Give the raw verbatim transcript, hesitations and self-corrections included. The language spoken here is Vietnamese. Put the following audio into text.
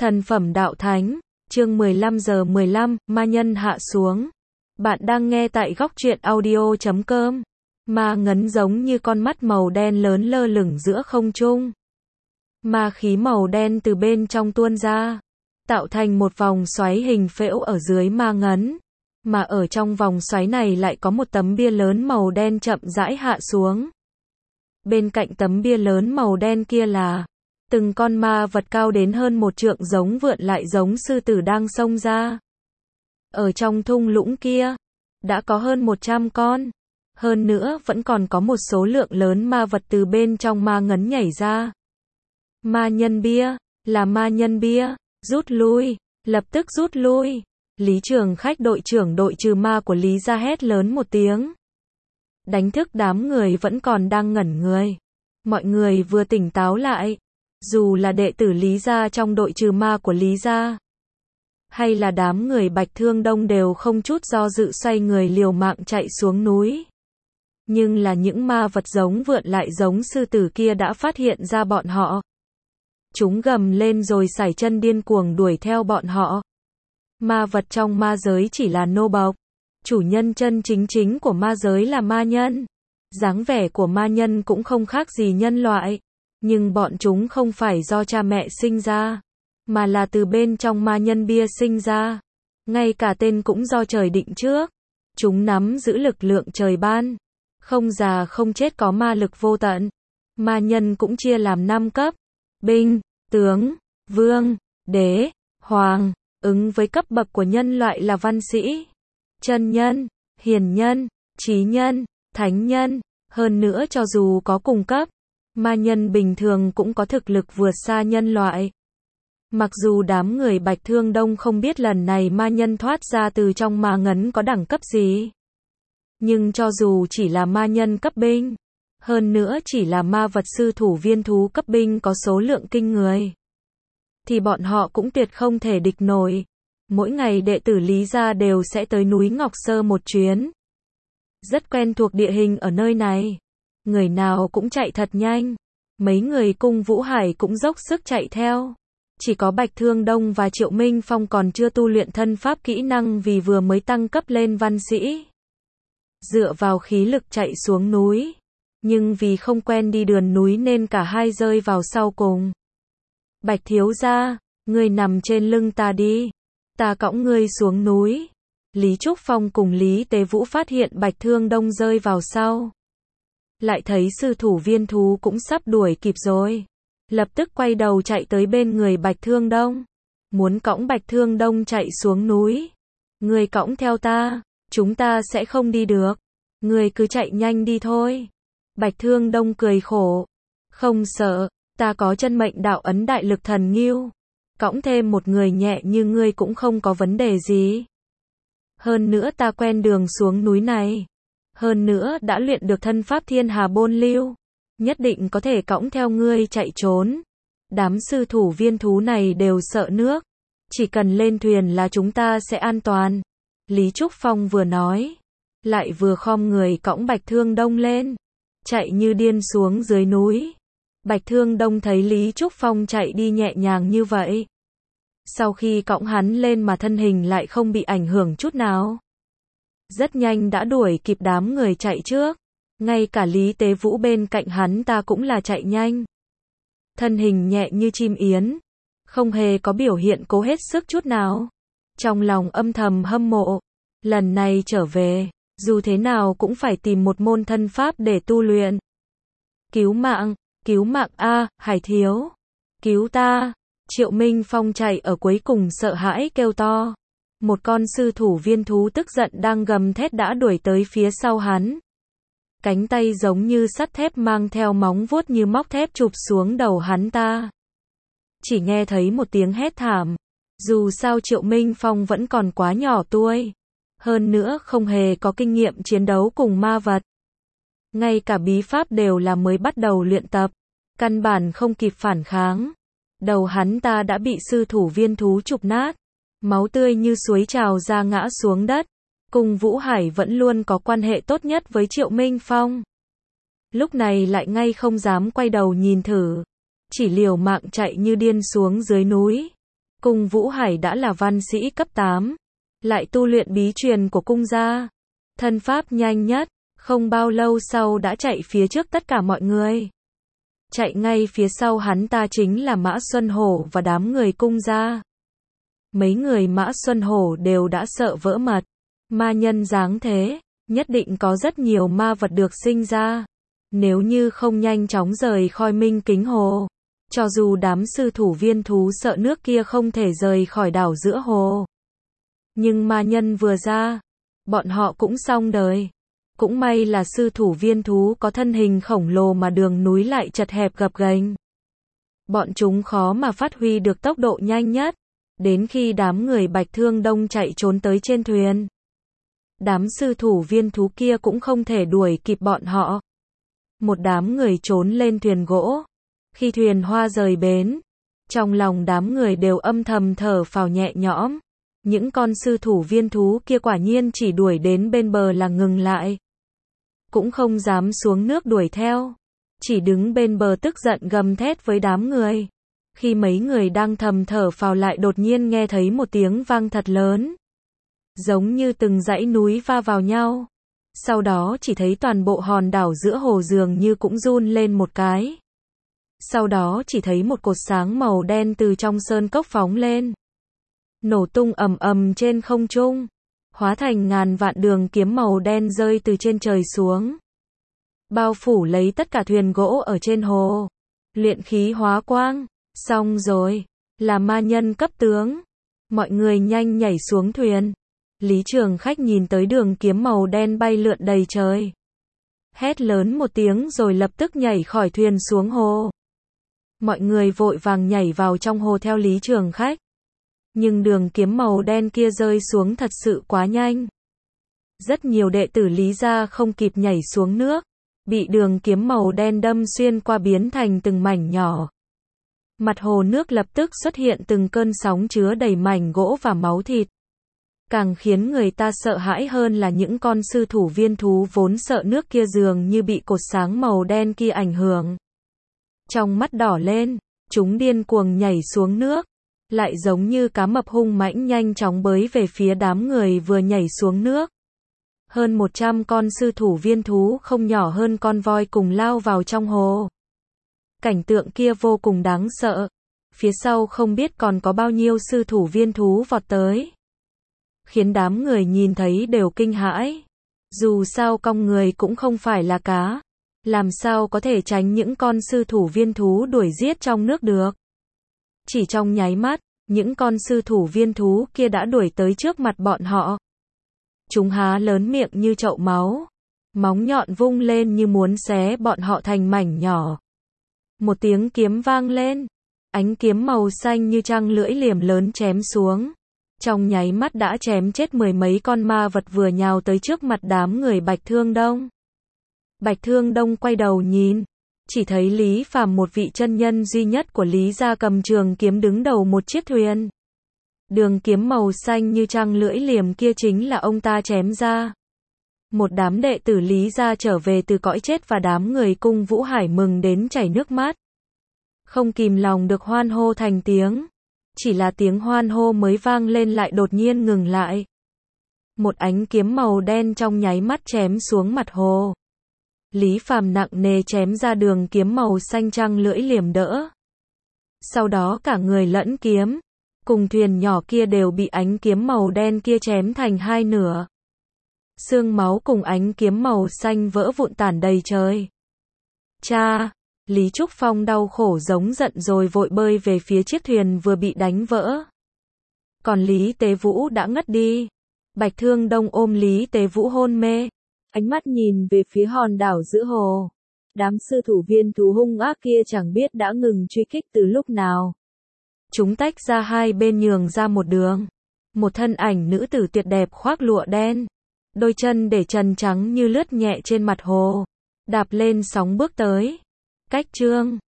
Thần phẩm đạo thánh, chương mười lăm giờ mười lăm, ma nhân hạ xuống. Bạn đang nghe tại góc truyện audio chấm com. Ma ngấn giống như con mắt màu đen lớn lơ lửng giữa không trung. Ma khí màu đen từ bên trong tuôn ra, tạo thành một vòng xoáy hình phễu ở dưới ma ngấn. Mà ở trong vòng xoáy này lại có một tấm bia lớn màu đen chậm rãi hạ xuống. Bên cạnh tấm bia lớn màu đen kia là từng con ma vật cao đến hơn một trượng giống vượn lại giống sư tử đang xông ra. Ở trong thung lũng kia, đã có hơn một trăm con. Hơn nữa vẫn còn có một số lượng lớn ma vật từ bên trong ma ngấn nhảy ra. Ma nhân bia, là ma nhân bia, rút lui, lập tức rút lui. Lý Trường Khách đội trưởng đội trừ ma của Lý gia hét lớn một tiếng. Đánh thức đám người vẫn còn đang ngẩn người. Mọi người vừa tỉnh táo lại. Dù là đệ tử Lý gia trong đội trừ ma của Lý gia, hay là đám người Bạch Thương Đông đều không chút do dự xoay người liều mạng chạy xuống núi. Nhưng là những ma vật giống vượn lại giống sư tử kia đã phát hiện ra bọn họ. Chúng gầm lên rồi sải chân điên cuồng đuổi theo bọn họ. Ma vật trong ma giới chỉ là nô bộc. Chủ nhân chân chính chính của ma giới là ma nhân. Dáng vẻ của ma nhân cũng không khác gì nhân loại. Nhưng bọn chúng không phải do cha mẹ sinh ra, mà là từ bên trong ma nhân bia sinh ra. Ngay cả tên cũng do trời định trước. Chúng nắm giữ lực lượng trời ban. Không già không chết có ma lực vô tận. Ma nhân cũng chia làm năm cấp. Binh, tướng, vương, đế, hoàng. Ứng với cấp bậc của nhân loại là văn sĩ, chân nhân, hiền nhân, trí nhân, thánh nhân. Hơn nữa cho dù có cùng cấp, ma nhân bình thường cũng có thực lực vượt xa nhân loại. Mặc dù đám người Bạch Thương Đông không biết lần này ma nhân thoát ra từ trong ma ngấn có đẳng cấp gì. Nhưng cho dù chỉ là ma nhân cấp binh, hơn nữa chỉ là ma vật sư thủ viên thú cấp binh có số lượng kinh người, thì bọn họ cũng tuyệt không thể địch nổi. Mỗi ngày đệ tử Lý gia đều sẽ tới núi Ngọc Sơ một chuyến. Rất quen thuộc địa hình ở nơi này. Người nào cũng chạy thật nhanh. Mấy người Cung Vũ Hải cũng dốc sức chạy theo. Chỉ có Bạch Thương Đông và Triệu Minh Phong còn chưa tu luyện thân pháp kỹ năng vì vừa mới tăng cấp lên văn sĩ. Dựa vào khí lực chạy xuống núi. Nhưng vì không quen đi đường núi nên cả hai rơi vào sau cùng. Bạch thiếu gia, ngươi nằm trên lưng ta đi. Ta cõng ngươi xuống núi. Lý Trúc Phong cùng Lý Tế Vũ phát hiện Bạch Thương Đông rơi vào sau. Lại thấy sư thủ viên thú cũng sắp đuổi kịp rồi. Lập tức quay đầu chạy tới bên người Bạch Thương Đông. Muốn cõng Bạch Thương Đông chạy xuống núi. Ngươi cõng theo ta, chúng ta sẽ không đi được. Ngươi cứ chạy nhanh đi thôi. Bạch Thương Đông cười khổ. Không sợ, ta có chân mệnh đạo ấn đại lực thần nghiêu. Cõng thêm một người nhẹ như ngươi cũng không có vấn đề gì. Hơn nữa ta quen đường xuống núi này. Hơn nữa đã luyện được thân pháp thiên hà bôn lưu. Nhất định có thể cõng theo ngươi chạy trốn. Đám sư thủ viên thú này đều sợ nước. Chỉ cần lên thuyền là chúng ta sẽ an toàn. Lý Trúc Phong vừa nói. Lại vừa khom người cõng Bạch Thương Đông lên. Chạy như điên xuống dưới núi. Bạch Thương Đông thấy Lý Trúc Phong chạy đi nhẹ nhàng như vậy. Sau khi cõng hắn lên mà thân hình lại không bị ảnh hưởng chút nào. Rất nhanh đã đuổi kịp đám người chạy trước. Ngay cả Lý Tế Vũ bên cạnh hắn ta cũng là chạy nhanh. Thân hình nhẹ như chim yến. Không hề có biểu hiện cố hết sức chút nào. Trong lòng âm thầm hâm mộ. Lần này trở về, dù thế nào cũng phải tìm một môn thân pháp để tu luyện. Cứu mạng, cứu mạng a, Hải thiếu. Cứu ta. Triệu Minh Phong chạy ở cuối cùng sợ hãi kêu to. Một con sư thủ viên thú tức giận đang gầm thét đã đuổi tới phía sau hắn. Cánh tay giống như sắt thép mang theo móng vuốt như móc thép chụp xuống đầu hắn ta. Chỉ nghe thấy một tiếng hét thảm. Dù sao Triệu Minh Phong vẫn còn quá nhỏ tuổi. Hơn nữa không hề có kinh nghiệm chiến đấu cùng ma vật. Ngay cả bí pháp đều là mới bắt đầu luyện tập. Căn bản không kịp phản kháng. Đầu hắn ta đã bị sư thủ viên thú chụp nát. Máu tươi như suối trào ra ngã xuống đất. Cung Vũ Hải vẫn luôn có quan hệ tốt nhất với Triệu Minh Phong. Lúc này lại ngay không dám quay đầu nhìn thử. Chỉ liều mạng chạy như điên xuống dưới núi. Cung Vũ Hải đã là văn sĩ cấp tám, lại tu luyện bí truyền của cung gia. Thân pháp nhanh nhất, không bao lâu sau đã chạy phía trước tất cả mọi người. Chạy ngay phía sau hắn ta chính là Mã Xuân Hổ và đám người cung gia. Mấy người Mã Xuân Hổ đều đã sợ vỡ mật. Ma nhân dáng thế, nhất định có rất nhiều ma vật được sinh ra. Nếu như không nhanh chóng rời khỏi Minh Kính Hồ, cho dù đám sư thủ viên thú sợ nước kia không thể rời khỏi đảo giữa hồ. Nhưng ma nhân vừa ra, bọn họ cũng xong đời. Cũng may là sư thủ viên thú có thân hình khổng lồ mà đường núi lại chật hẹp gập ghềnh. Bọn chúng khó mà phát huy được tốc độ nhanh nhất. Đến khi đám người Bạch Thương Đông chạy trốn tới trên thuyền, đám sư thủ viên thú kia cũng không thể đuổi kịp bọn họ. Một đám người trốn lên thuyền gỗ. Khi thuyền hoa rời bến, trong lòng đám người đều âm thầm thở phào nhẹ nhõm. Những con sư thủ viên thú kia quả nhiên chỉ đuổi đến bên bờ là ngừng lại. Cũng không dám xuống nước đuổi theo. Chỉ đứng bên bờ tức giận gầm thét với đám người. Khi mấy người đang thầm thở phào lại đột nhiên nghe thấy một tiếng vang thật lớn. Giống như từng dãy núi va vào nhau. Sau đó chỉ thấy toàn bộ hòn đảo giữa hồ dường như cũng run lên một cái. Sau đó chỉ thấy một cột sáng màu đen từ trong sơn cốc phóng lên. Nổ tung ầm ầm trên không trung. Hóa thành ngàn vạn đường kiếm màu đen rơi từ trên trời xuống. Bao phủ lấy tất cả thuyền gỗ ở trên hồ. Luyện khí hóa quang. Xong rồi. Là ma nhân cấp tướng. Mọi người nhanh nhảy xuống thuyền. Lý Trường Khách nhìn tới đường kiếm màu đen bay lượn đầy trời. Hét lớn một tiếng rồi lập tức nhảy khỏi thuyền xuống hồ. Mọi người vội vàng nhảy vào trong hồ theo Lý Trường Khách. Nhưng đường kiếm màu đen kia rơi xuống thật sự quá nhanh. Rất nhiều đệ tử Lý gia không kịp nhảy xuống nước. Bị đường kiếm màu đen đâm xuyên qua biến thành từng mảnh nhỏ. Mặt hồ nước lập tức xuất hiện từng cơn sóng chứa đầy mảnh gỗ và máu thịt. Càng khiến người ta sợ hãi hơn là những con sư thủ viên thú vốn sợ nước kia dường như bị cột sáng màu đen kia ảnh hưởng. Trong mắt đỏ lên, chúng điên cuồng nhảy xuống nước. Lại giống như cá mập hung mãnh nhanh chóng bới về phía đám người vừa nhảy xuống nước. Hơn một trăm con sư thủ viên thú không nhỏ hơn con voi cùng lao vào trong hồ. Cảnh tượng kia vô cùng đáng sợ. Phía sau không biết còn có bao nhiêu sư thủ viên thú vọt tới. Khiến đám người nhìn thấy đều kinh hãi. Dù sao con người cũng không phải là cá. Làm sao có thể tránh những con sư thủ viên thú đuổi giết trong nước được. Chỉ trong nháy mắt, những con sư thủ viên thú kia đã đuổi tới trước mặt bọn họ. Chúng há lớn miệng như chậu máu. Móng nhọn vung lên như muốn xé bọn họ thành mảnh nhỏ. Một tiếng kiếm vang lên. Ánh kiếm màu xanh như trăng lưỡi liềm lớn chém xuống. Trong nháy mắt đã chém chết mười mấy con ma vật vừa nhào tới trước mặt đám người Bạch Thương Đông. Bạch Thương Đông quay đầu nhìn. Chỉ thấy Lý Phàm, một vị chân nhân duy nhất của Lý gia, cầm trường kiếm đứng đầu một chiếc thuyền. Đường kiếm màu xanh như trăng lưỡi liềm kia chính là ông ta chém ra. Một đám đệ tử Lý gia trở về từ cõi chết và đám người Cung Vũ Hải mừng đến chảy nước mắt. Không kìm lòng được hoan hô thành tiếng. Chỉ là tiếng hoan hô mới vang lên lại đột nhiên ngừng lại. Một ánh kiếm màu đen trong nháy mắt chém xuống mặt hồ. Lý Phàm nặng nề chém ra đường kiếm màu xanh trăng lưỡi liềm đỡ. Sau đó cả người lẫn kiếm, cùng thuyền nhỏ kia đều bị ánh kiếm màu đen kia chém thành hai nửa. Xương máu cùng ánh kiếm màu xanh vỡ vụn tản đầy trời. Cha! Lý Trúc Phong đau khổ giống giận rồi vội bơi về phía chiếc thuyền vừa bị đánh vỡ. Còn Lý Tế Vũ đã ngất đi. Bạch Thương Đông ôm Lý Tế Vũ hôn mê. Ánh mắt nhìn về phía hòn đảo giữa hồ. Đám sư thủ viên thú hung ác kia chẳng biết đã ngừng truy kích từ lúc nào. Chúng tách ra hai bên nhường ra một đường. Một thân ảnh nữ tử tuyệt đẹp khoác lụa đen. Đôi chân để trần trắng như lướt nhẹ trên mặt hồ. Đạp lên sóng bước tới. Cách chương